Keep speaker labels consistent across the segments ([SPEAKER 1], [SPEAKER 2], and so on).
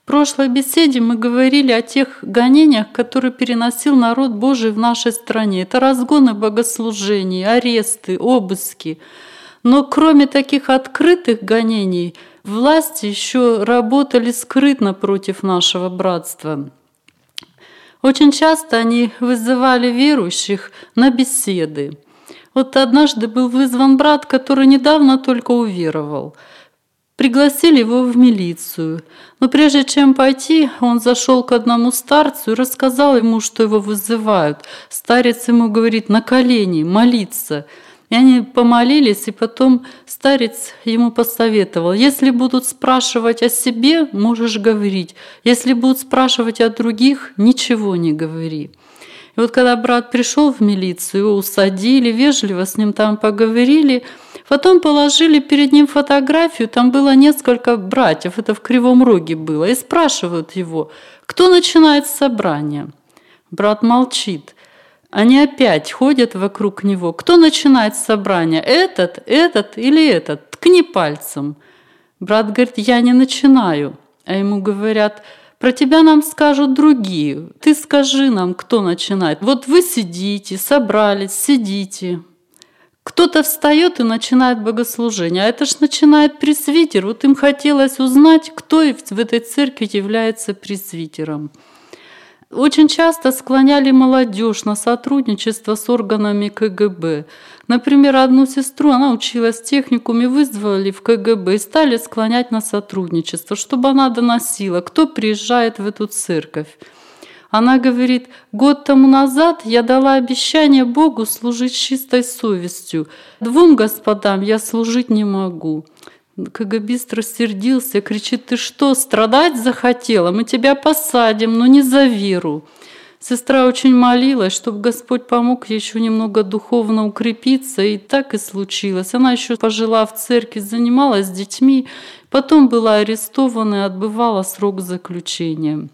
[SPEAKER 1] В прошлой беседе мы говорили о тех гонениях, которые переносил народ Божий в нашей стране. Это разгоны богослужений, аресты, обыски. Но кроме таких открытых гонений, власти еще работали скрытно против нашего братства. Очень часто они вызывали верующих на беседы. Вот однажды был вызван брат, который недавно только уверовал. Пригласили его в милицию. Но прежде чем пойти, он зашел к одному старцу и рассказал ему, что его вызывают. Старец ему говорит: на колени, молиться. И они помолились, и потом старец ему посоветовал: если будут спрашивать о себе, можешь говорить. Если будут спрашивать о других, ничего не говори. И вот когда брат пришел в милицию, его усадили, вежливо с ним там поговорили, потом положили перед ним фотографию, там было несколько братьев, это в Кривом Роге было, и спрашивают его: кто начинает собрание? Брат молчит. Они опять ходят вокруг него. Кто начинает собрание? Этот или этот? Ткни пальцем. Брат говорит: я не начинаю. А ему говорят: про тебя нам скажут другие. Ты скажи нам, кто начинает. Вот вы сидите, собрались, сидите. Кто-то встает и начинает богослужение. А это ж начинает пресвитер. Вот им хотелось узнать, кто в этой церкви является пресвитером. Очень часто склоняли молодежь на сотрудничество с органами КГБ. Например, одну сестру, она училась в техникуме, вызвали в КГБ и стали склонять на сотрудничество, чтобы она доносила, кто приезжает в эту церковь. Она говорит: год тому назад я дала обещание Богу служить с чистой совестью. 2 господам я служить не могу. КГБист рассердился, кричит: ты что, страдать захотела? Мы тебя посадим, но не за веру. Сестра очень молилась, чтобы Господь помог ей еще немного духовно укрепиться, и так и случилось. Она еще пожила в церкви, занималась с детьми, потом была арестована и отбывала срок заключения.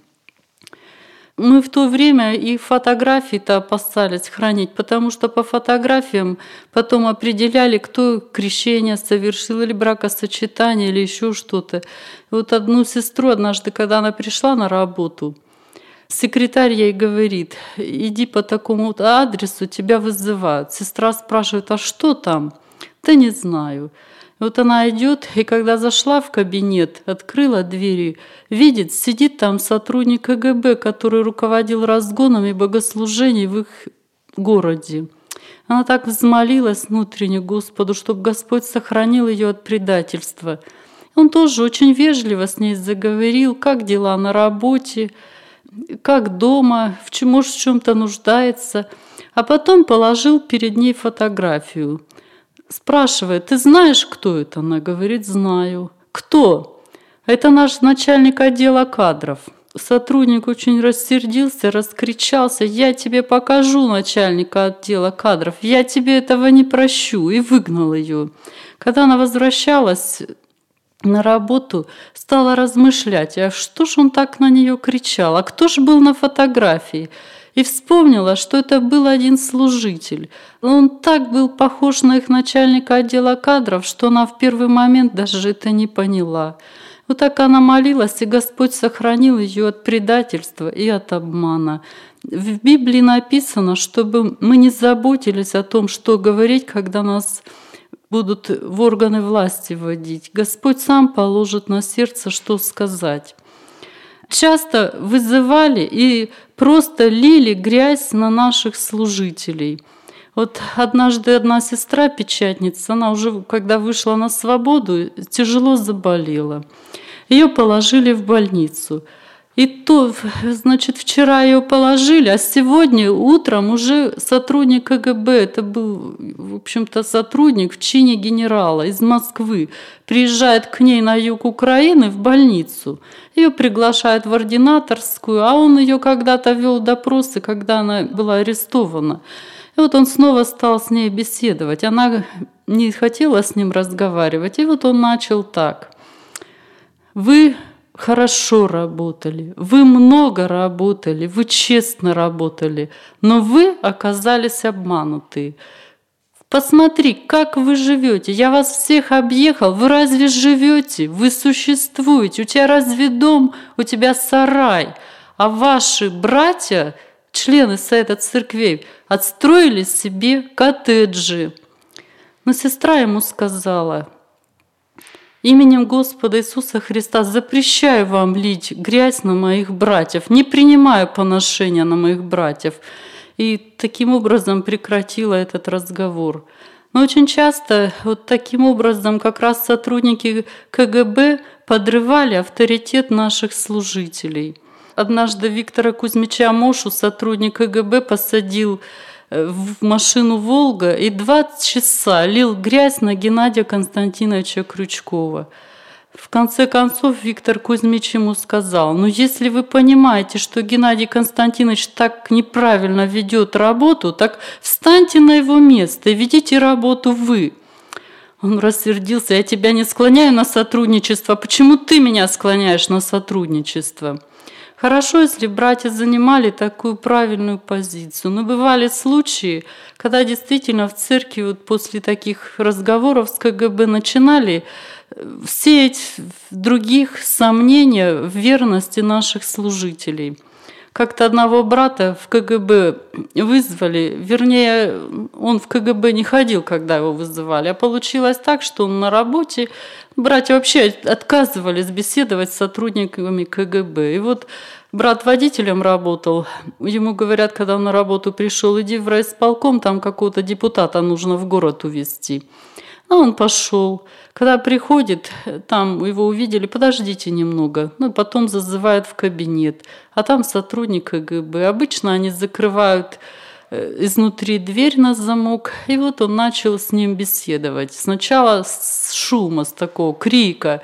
[SPEAKER 1] Мы в то время и фотографии-то опасались хранить, потому что по фотографиям потом определяли, кто крещение совершил, или бракосочетание, или еще что-то. Вот одну сестру однажды, когда она пришла на работу, секретарь ей говорит: иди по такому адресу, тебя вызывают. Сестра спрашивает: а что там? Да не знаю. Вот она идет, и когда зашла в кабинет, открыла двери, видит, сидит там сотрудник КГБ, который руководил разгонами богослужений в их городе. Она так взмолилась внутренне Господу, чтобы Господь сохранил ее от предательства. Он тоже очень вежливо с ней заговорил, как дела на работе, как дома, может, в чем-то нуждается, а потом положил перед ней фотографию. Спрашивает: ты знаешь, кто это? Она говорит: знаю. Кто? Это наш начальник отдела кадров. Сотрудник очень рассердился, раскричался: я тебе покажу начальника отдела кадров, я тебе этого не прощу, и выгнал ее. Когда она возвращалась на работу, стала размышлять: а что ж он так на нее кричал, а кто ж был на фотографии? И вспомнила, что это был один служитель. Он так был похож на их начальника отдела кадров, что она в первый момент даже это не поняла. Вот так она молилась, и Господь сохранил ее от предательства и от обмана. В Библии написано, чтобы мы не заботились о том, что говорить, когда нас будут в органы власти вводить. Господь сам положит на сердце, что сказать. Часто вызывали и просто лили грязь на наших служителей. Вот однажды одна сестра, печатница, она уже, когда вышла на свободу, тяжело заболела. Ее положили в больницу. И то, значит, вчера ее положили, а сегодня утром уже сотрудник КГБ, это был, в общем-то, сотрудник в чине генерала из Москвы, приезжает к ней на юг Украины в больницу. Ее приглашают в ординаторскую, а он ее когда-то вел допросы, когда она была арестована. И вот он снова стал с ней беседовать. Она не хотела с ним разговаривать. И вот он начал так: вы хорошо работали, вы много работали, вы честно работали, но вы оказались обмануты. Посмотри, как вы живете. Я вас всех объехал. Вы разве живете? Вы существуете. У тебя разве дом? У тебя сарай. А ваши братья, члены Совета церквей, отстроили себе коттеджи. Но сестра ему сказала: именем Господа Иисуса Христа запрещаю вам лить грязь на моих братьев, не принимаю поношения на моих братьев. И таким образом прекратила этот разговор. Но очень часто вот таким образом как раз сотрудники КГБ подрывали авторитет наших служителей. Однажды Виктора Кузьмича Мошу сотрудник КГБ посадил в машину «Волга» и 2 часа лил грязь на Геннадия Константиновича Крючкова. В конце концов Виктор Кузьмич ему сказал: ну если вы понимаете, что Геннадий Константинович так неправильно ведет работу, так встаньте на его место и ведите работу вы. Он рассердился: я тебя не склоняю на сотрудничество, почему ты меня склоняешь на сотрудничество? Хорошо, если братья занимали такую правильную позицию, но бывали случаи, когда действительно в церкви вот после таких разговоров с КГБ начинали сеять в других сомнения в верности наших служителей. Как-то одного брата в КГБ вызвали, вернее, он в КГБ не ходил, когда его вызывали, а получилось так, что он на работе, братья вообще отказывались беседовать с сотрудниками КГБ. И вот брат водителем работал, ему говорят, когда он на работу пришел: иди в райисполком, там какого-то депутата нужно в город увезти. А он пошел. Когда приходит, там его увидели: подождите немного. Ну, потом зазывают в кабинет. А там сотрудник КГБ. Обычно они закрывают изнутри дверь на замок. И вот он начал с ним беседовать. Сначала с шума, с такого крика: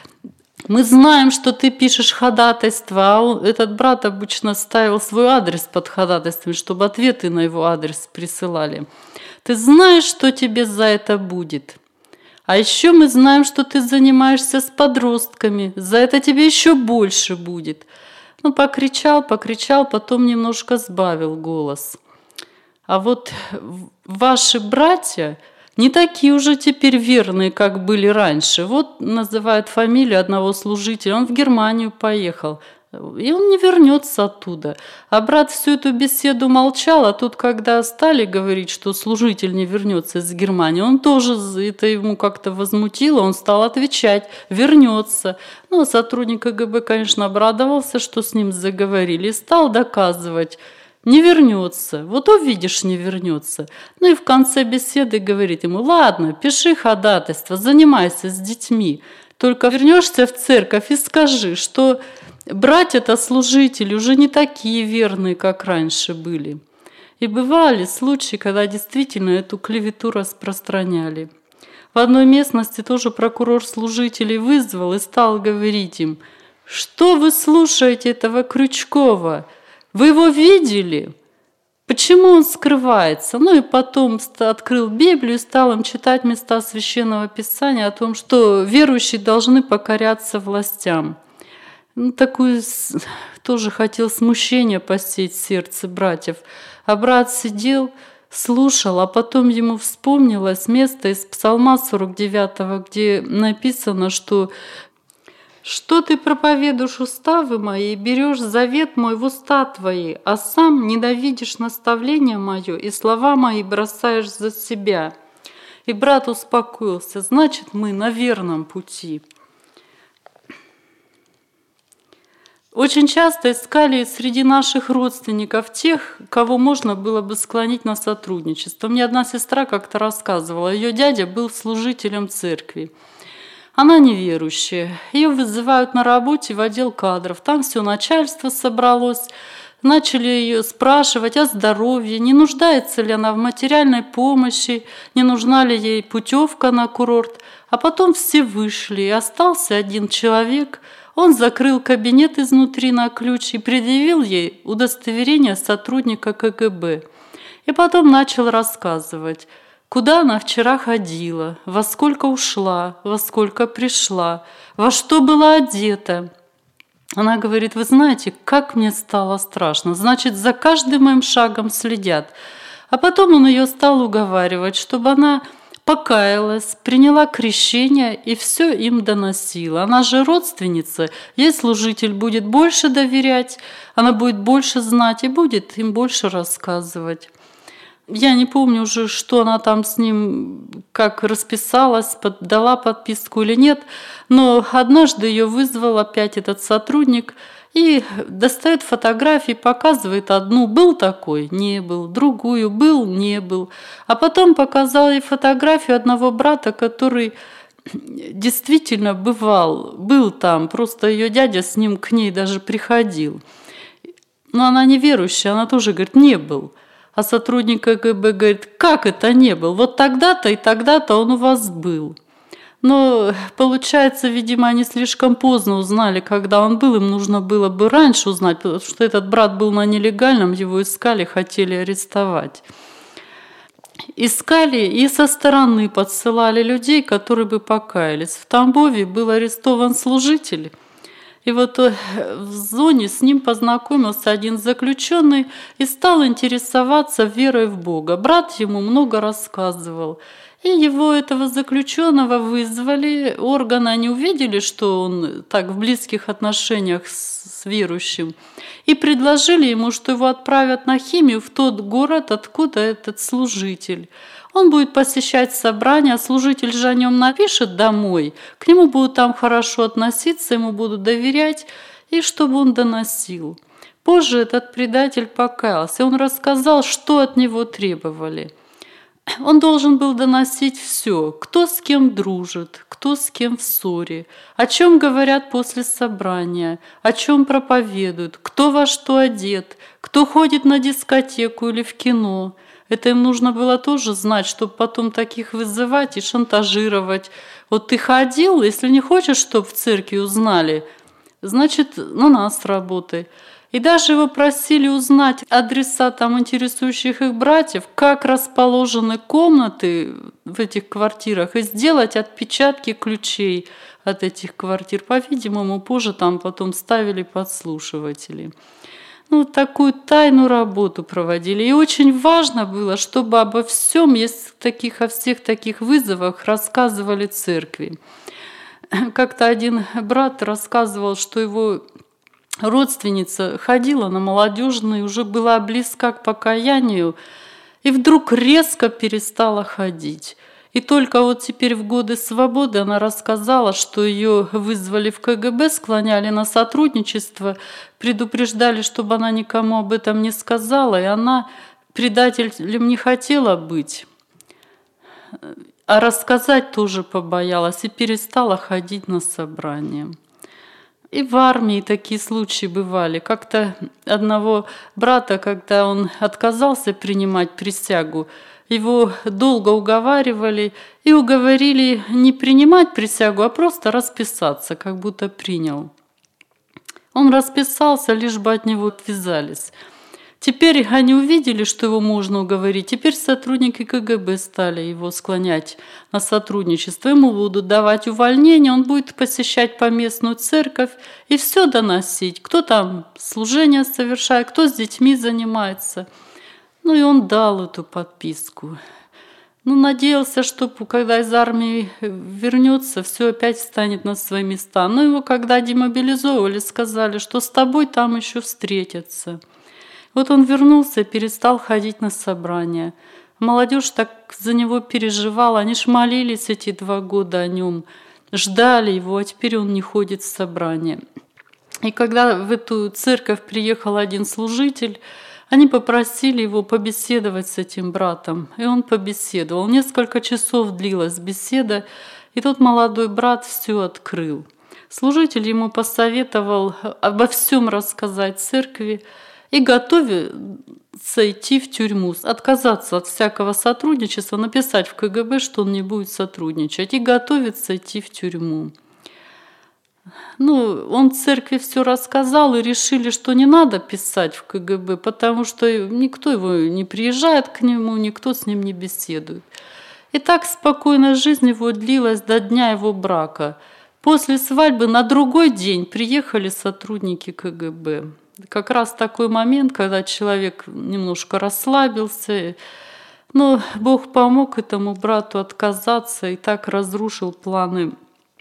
[SPEAKER 1] мы знаем, что ты пишешь ходатайство. А этот брат обычно ставил свой адрес под ходатайством, чтобы ответы на его адрес присылали. Ты знаешь, что тебе за это будет? А еще мы знаем, что ты занимаешься с подростками. За это тебе еще больше будет. Ну, покричал, потом немножко сбавил голос. А вот ваши братья не такие уже теперь верные, как были раньше. Вот называют фамилию одного служителя. Он в Германию поехал. И он не вернется оттуда. А брат всю эту беседу молчал, а тут, когда стали говорить, что служитель не вернется из Германии, он тоже, это ему как-то возмутило, он стал отвечать: вернется. Ну, а сотрудник КГБ, конечно, обрадовался, что с ним заговорили, и стал доказывать: не вернется. Вот увидишь, не вернется. Ну и в конце беседы говорит ему: ладно, пиши ходатайство, занимайся с детьми. Только вернешься в церковь и скажи, что братья-то служители уже не такие верные, как раньше были. И бывали случаи, когда действительно эту клевету распространяли. В одной местности тоже прокурор служителей вызвал и стал говорить им: что вы слушаете этого Крючкова? Вы его видели? Почему он скрывается? Ну и потом открыл Библию и стал им читать места Священного Писания о том, что верующие должны покоряться властям. Ну, такую тоже хотел смущение посеять в сердце братьев. А брат сидел, слушал, а потом ему вспомнилось место из Псалма 49, где написано, что ты проповедуешь уставы мои, берешь завет мой в уста твои, а сам ненавидишь наставление мое и слова мои бросаешь за себя. И брат успокоился: значит, мы на верном пути. Очень часто искали среди наших родственников тех, кого можно было бы склонить на сотрудничество. Мне одна сестра как-то рассказывала, ее дядя был служителем церкви. Она неверующая. Ее вызывают на работе в отдел кадров. Там все начальство собралось. Начали ее спрашивать о здоровье, не нуждается ли она в материальной помощи, не нужна ли ей путевка на курорт. А потом все вышли, и остался один человек. Он закрыл кабинет изнутри на ключ и предъявил ей удостоверение сотрудника КГБ. И потом начал рассказывать, куда она вчера ходила, во сколько ушла, во сколько пришла, во что была одета. Она говорит: вы знаете, как мне стало страшно. Значит, за каждым моим шагом следят. А потом он ее стал уговаривать, чтобы она покаялась, приняла крещение и все им доносила. Она же родственница, ей служитель будет больше доверять, она будет больше знать и будет им больше рассказывать. Я не помню уже, что она там с ним, как расписалась, дала подписку или нет, но однажды ее вызвал опять этот сотрудник и достает фотографии, показывает одну, был такой, не был, другую, был, не был. А потом показал ей фотографию одного брата, который действительно был там, просто ее дядя с ним к ней даже приходил. Но она неверующая, она тоже говорит, не был. А сотрудник КГБ говорит, как это не был? Вот тогда-то и тогда-то он у вас был. Но, получается, видимо, они слишком поздно узнали, когда он был. Им нужно было бы раньше узнать, потому что этот брат был на нелегальном, его искали, хотели арестовать. Искали и со стороны подсылали людей, которые бы покаялись. В Тамбове был арестован служитель. И вот в зоне с ним познакомился один заключенный и стал интересоваться верой в Бога. Брат ему много рассказывал. И его, этого заключенного, вызвали. Органы, они увидели, что он так в близких отношениях с верующим. И предложили ему, что его отправят на химию в тот город, откуда этот служитель. Он будет посещать собрания, служитель же о нем напишет домой, к нему будут там хорошо относиться, ему будут доверять, и чтобы он доносил. Позже этот предатель покаялся, он рассказал, что от него требовали. Он должен был доносить все, кто с кем дружит, кто с кем в ссоре, о чем говорят после собрания, о чем проповедуют, кто во что одет, кто ходит на дискотеку или в кино. Это им нужно было тоже знать, чтобы потом таких вызывать и шантажировать. Вот ты ходил, если не хочешь, чтобы в церкви узнали, значит, на нас работай. И даже его просили узнать адреса там интересующих их братьев, как расположены комнаты в этих квартирах, и сделать отпечатки ключей от этих квартир. По-видимому, позже там потом ставили подслушиватели. Ну, такую тайную работу проводили. И очень важно было, чтобы обо всем, о всех таких вызовах рассказывали церкви. Как-то один брат рассказывал, что его родственница ходила на молодежный, уже была близка к покаянию, и вдруг резко перестала ходить. И только вот теперь в годы свободы она рассказала, что ее вызвали в КГБ, склоняли на сотрудничество, предупреждали, чтобы она никому об этом не сказала, и она предателем не хотела быть, а рассказать тоже побоялась и перестала ходить на собрания. И в армии такие случаи бывали. Как-то одного брата, когда он отказался принимать присягу, его долго уговаривали и уговорили не принимать присягу, а просто расписаться, как будто принял. Он расписался, лишь бы от него отвязались. Теперь они увидели, что его можно уговорить. Теперь сотрудники КГБ стали его склонять на сотрудничество. Ему будут давать увольнение, он будет посещать поместную церковь и все доносить. Кто там служение совершает, кто с детьми занимается. Ну и он дал эту подписку. Ну, надеялся, что когда из армии вернется, все опять встанет на свои места. Но его когда демобилизовывали, сказали, что с тобой там еще встретятся. Вот он вернулся и перестал ходить на собрания. Молодежь так за него переживала, они ж молились эти 2 года о нем, ждали его, а теперь он не ходит в собрания. И когда в эту церковь приехал один служитель, они попросили его побеседовать с этим братом, и он побеседовал. Несколько часов длилась беседа, и тот молодой брат все открыл. Служитель ему посоветовал обо всем рассказать церкви, и готовится идти в тюрьму, отказаться от всякого сотрудничества, написать в КГБ, что он не будет сотрудничать, и готовится идти в тюрьму. Ну, он церкви все рассказал, и решили, что не надо писать в КГБ, потому что никто его не приезжает к нему, никто с ним не беседует. И так спокойная жизнь его длилась до дня его брака. После свадьбы на другой день приехали сотрудники КГБ. как раз такой момент, когда человек немножко расслабился, но Бог помог этому брату отказаться и так разрушил планы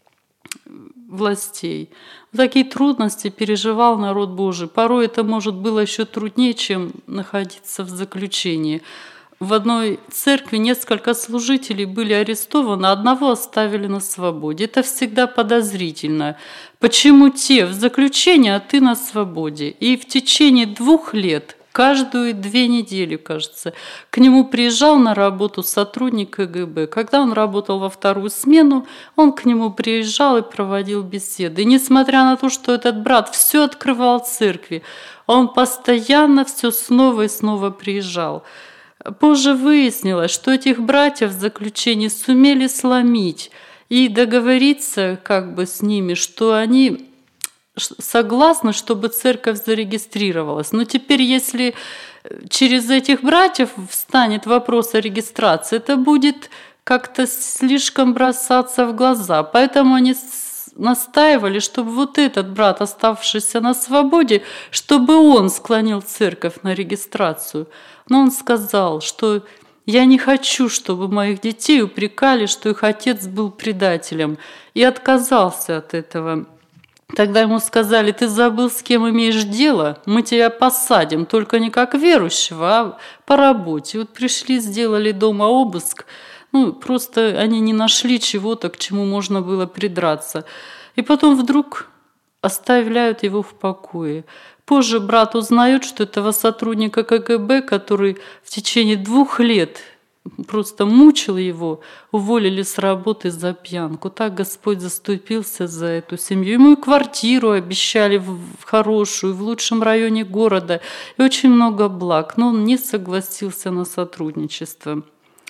[SPEAKER 1] властей. Такие трудности переживал народ Божий. Порой это, может, было еще труднее, чем находиться в заключении. В одной церкви несколько служителей были арестованы, одного оставили на свободе. Это всегда подозрительно. Почему те в заключении, а ты на свободе? И в течение 2 лет, каждую 2 недели, кажется, к нему приезжал на работу сотрудник КГБ. Когда он работал во 2-ю смену, он к нему приезжал и проводил беседы. И несмотря на то, что этот брат все открывал в церкви, он постоянно все снова и снова приезжал. Позже выяснилось, что этих братьев в заключении сумели сломить и договориться как бы с ними, что они согласны, чтобы церковь зарегистрировалась. Но теперь, если через этих братьев встанет вопрос о регистрации, это будет как-то слишком бросаться в глаза. Поэтому они настаивали, чтобы вот этот брат, оставшийся на свободе, чтобы он склонил церковь на регистрацию. Но он сказал, что я не хочу, чтобы моих детей упрекали, что их отец был предателем, и отказался от этого. Тогда ему сказали: ты забыл, с кем имеешь дело, мы тебя посадим, только не как верующего, а по работе. Вот пришли, сделали дома обыск, просто они не нашли чего-то, к чему можно было придраться. И потом вдруг оставляют его в покое. Позже брат узнает, что этого сотрудника КГБ, который в течение 2 лет просто мучил его, уволили с работы за пьянку. Так Господь заступился за эту семью. Ему и квартиру обещали в хорошую, в лучшем районе города, и очень много благ, но он не согласился на сотрудничество.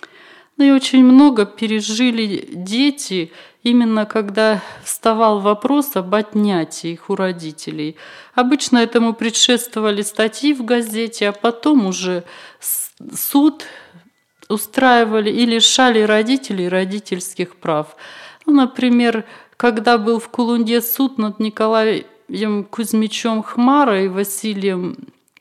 [SPEAKER 1] И очень много пережили дети, именно когда вставал вопрос об отнятии их у родителей. Обычно этому предшествовали статьи в газете, а потом уже суд устраивали и лишали родителей родительских прав. Например, когда был в Кулунде суд над Николаем Кузьмичем Хмара и Василием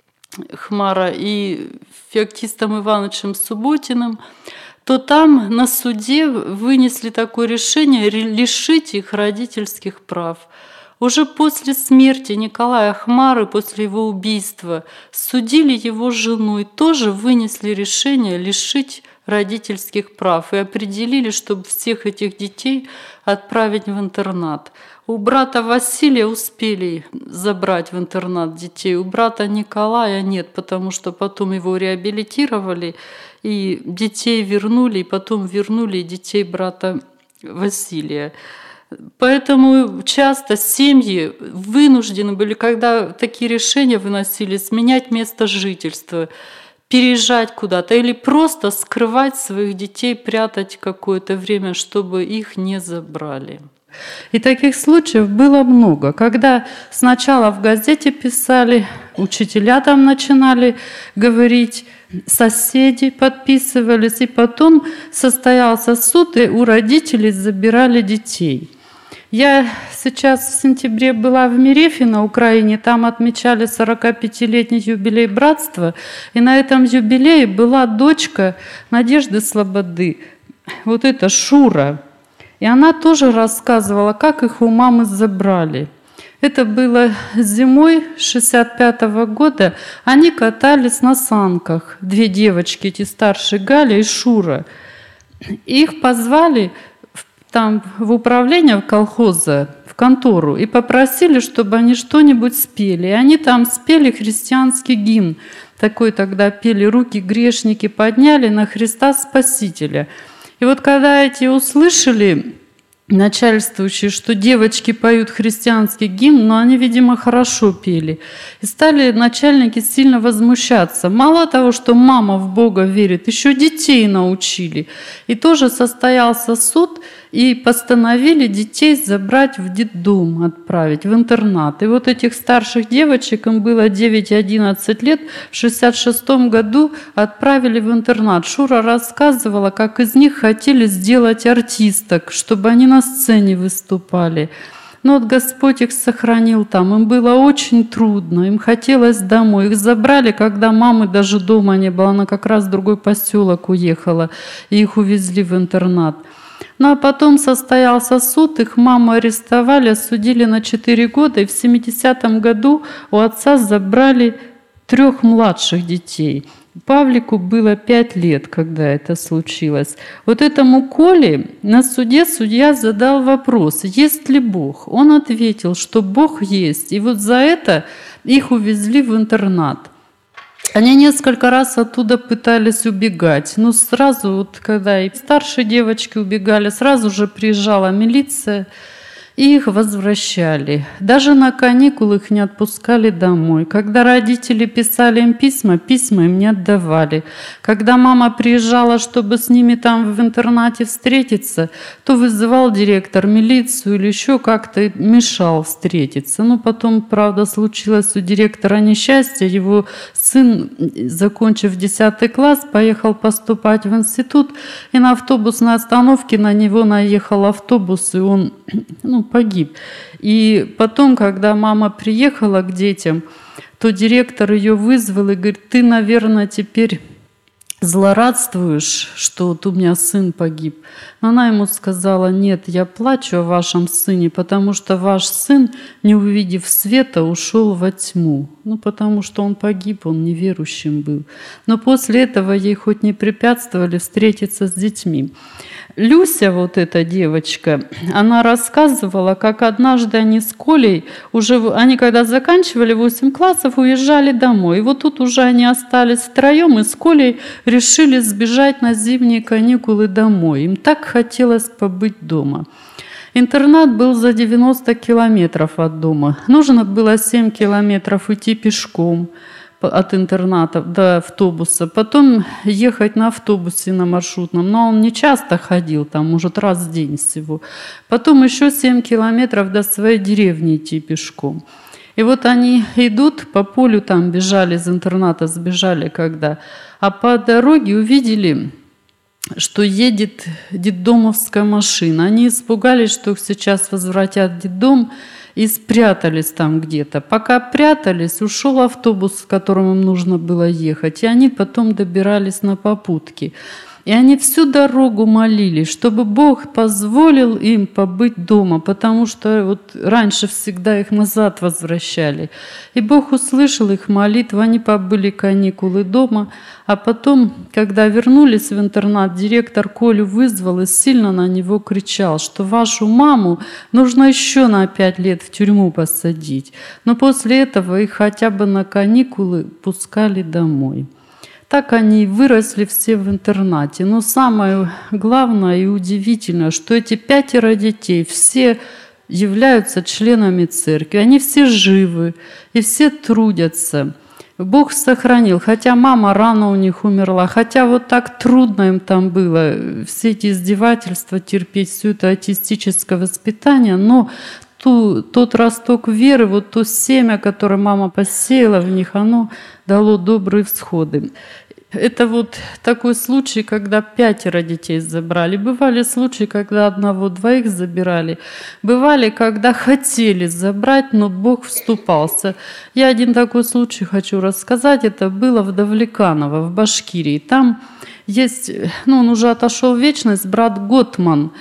[SPEAKER 1] Хмара и Феоктистом Ивановичем Субботиным, то там на суде вынесли такое решение лишить их родительских прав. Уже после смерти Николая Хмары, после его убийства, судили его жену и тоже вынесли решение лишить родительских прав и определили, чтобы всех этих детей отправить в интернат. У брата Василия успели забрать в интернат детей, у брата Николая нет, потому что потом его реабилитировали, и детей вернули, и потом вернули детей брата Василия. Поэтому часто семьи вынуждены были, когда такие решения выносились, менять место жительства, переезжать куда-то или просто скрывать своих детей, прятать какое-то время, чтобы их не забрали. И таких случаев было много, когда сначала в газете писали, учителя там начинали говорить, соседи подписывались, и потом состоялся суд, и у родителей забирали детей. Я сейчас в сентябре была в Мерефе на Украине, там отмечали 45-летний юбилей братства, и на этом юбилее была дочка Надежды Слободы, вот эта Шура. И она тоже рассказывала, как их у мамы забрали. Это было зимой 65-го года. Они катались на санках, 2 девочки, эти старшие, Галя и Шура. Их позвали там в управление колхоза, в контору, и попросили, чтобы они что-нибудь спели. И они там спели христианский гимн. Такой тогда пели: «Руки грешники подняли на Христа Спасителя». И вот когда эти услышали, начальствующие, что девочки поют христианский гимн, но они, видимо, хорошо пели, и стали начальники сильно возмущаться. Мало того, что мама в Бога верит, еще детей научили. И тоже состоялся суд, и постановили детей забрать в детдом, отправить в интернат. И вот этих старших девочек, им было 9 и 11 лет, в 1966 году отправили в интернат. Шура рассказывала, как из них хотели сделать артисток, чтобы они на сцене выступали. Но вот Господь их сохранил там. Им было очень трудно, им хотелось домой. Их забрали, когда мамы даже дома не было. Она как раз в другой поселок уехала, и их увезли в интернат. Ну а потом состоялся суд, их маму арестовали, осудили на 4 года, и в 70-м году у отца забрали 3 младших детей. Павлику было 5 лет, когда это случилось. Вот этому Коле на суде судья задал вопрос, есть ли Бог. Он ответил, что Бог есть, и вот за это их увезли в интернат. Они несколько раз оттуда пытались убегать, но сразу, вот, когда и старшие девочки убегали, сразу же приезжала милиция, и их возвращали. Даже на каникулы их не отпускали домой. Когда родители писали им письма, письма им не отдавали. Когда мама приезжала, чтобы с ними там в интернате встретиться, то вызывал директор милицию или еще как-то мешал встретиться. Но потом, правда, случилось у директора несчастье. Его сын, закончив 10 класс, поехал поступать в институт, и на автобусной остановке на него наехал автобус, и он погиб. И потом, когда мама приехала к детям, то директор ее вызвал и говорит, ты, наверное, теперь злорадствуешь, что вот у меня сын погиб. Но она ему сказала, нет, я плачу о вашем сыне, потому что ваш сын, не увидев света, ушел во тьму. Потому что он погиб, он неверующим был. Но после этого ей хоть не препятствовали встретиться с детьми. Люся, вот эта девочка, она рассказывала, как однажды они с Колей, они когда заканчивали 8 классов, уезжали домой. И вот тут уже они остались втроем, и с Колей решили сбежать на зимние каникулы домой. Им так хотелось побыть дома. Интернат был за 90 километров от дома. Нужно было 7 километров идти пешком от интерната до автобуса, потом ехать на автобусе на маршрутном, но он не часто ходил, там, может, раз в день всего. Потом еще 7 километров до своей деревни идти пешком. И вот они идут по полю, там бежали из интерната, сбежали когда, а по дороге увидели, что едет детдомовская машина. Они испугались, что их сейчас возвратят в детдом, и спрятались там где-то. Пока прятались, ушел автобус, в котором им нужно было ехать, и они потом добирались на попутке. И они всю дорогу молились, чтобы Бог позволил им побыть дома, потому что вот раньше всегда их назад возвращали. И Бог услышал их молитву, они побыли каникулы дома, а потом, когда вернулись в интернат, директор Колю вызвал и сильно на него кричал, что вашу маму нужно еще на 5 лет в тюрьму посадить. Но после этого их хотя бы на каникулы пускали домой. Так они выросли все в интернате. Но самое главное и удивительное, что эти 5 детей все являются членами церкви. Они все живы и все трудятся. Бог сохранил, хотя мама рано у них умерла, хотя вот так трудно им там было, все эти издевательства терпеть, все это атеистическое воспитание, но тот росток веры, вот то семя, которое мама посеяла в них, оно дало добрые всходы. Это вот такой случай, когда 5 детей забрали. Бывали случаи, когда 1-2 забирали. Бывали, когда хотели забрать, но Бог вступался. Я один такой случай хочу рассказать. Это было в Давлеканово, в Башкирии. Там есть, он уже отошел в вечность, брат Готман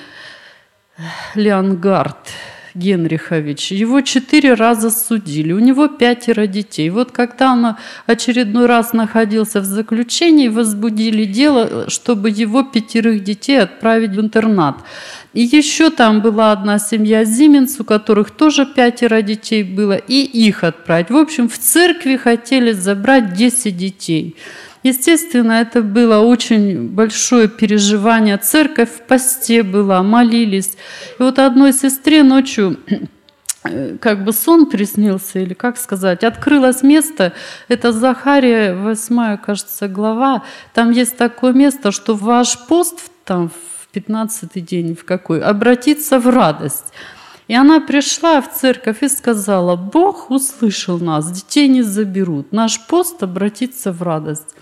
[SPEAKER 1] Леонгард Генрихович. Его 4 раза судили. У него 5 детей. Вот когда он очередной раз находился в заключении, возбудили дело, чтобы его 5 детей отправить в интернат. И еще там была одна семья Зименц, у которых тоже 5 детей было, и их отправить. В общем, в церкви хотели забрать 10 детей. Естественно, это было очень большое переживание. Церковь в посте была, молились. И вот одной сестре ночью как бы сон приснился, или как сказать, открылось место, это Захария, 8, кажется, глава. Там есть такое место, что ваш пост там в 15-й день, в какой, обратится в радость. И она пришла в церковь и сказала: Бог услышал нас, детей не заберут, наш пост обратится в радость.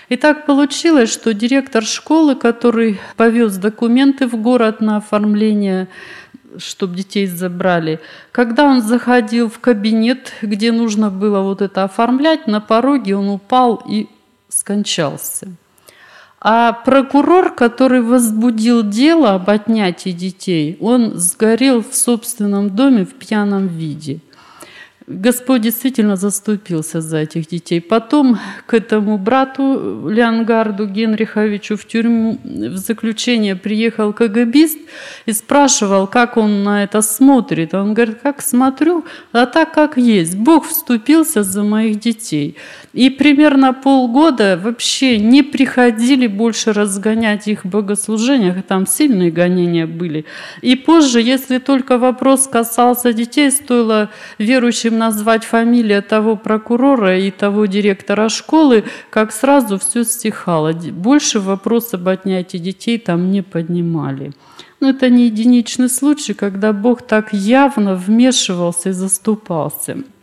[SPEAKER 1] И так получилось, что директор школы, который повез документы в город на оформление, чтобы детей забрали, когда он заходил в кабинет, где нужно было вот это оформлять, на пороге он упал и скончался. А прокурор, который возбудил дело об отнятии детей, он сгорел в собственном доме в пьяном виде. Господь действительно заступился за этих детей. Потом к этому брату Леонгарду Генриховичу в тюрьму в заключение приехал КГБист и спрашивал, как он на это смотрит. Он говорит, как смотрю, а так как есть. Бог вступился за моих детей. И примерно полгода вообще не приходили больше разгонять их в богослужениях, там сильные гонения были. И позже, если только вопрос касался детей, стоило верующим назвать фамилию того прокурора и того директора школы, как сразу все стихало. Больше вопрос об отнятии детей там не поднимали. Но это не единичный случай, когда Бог так явно вмешивался и заступался.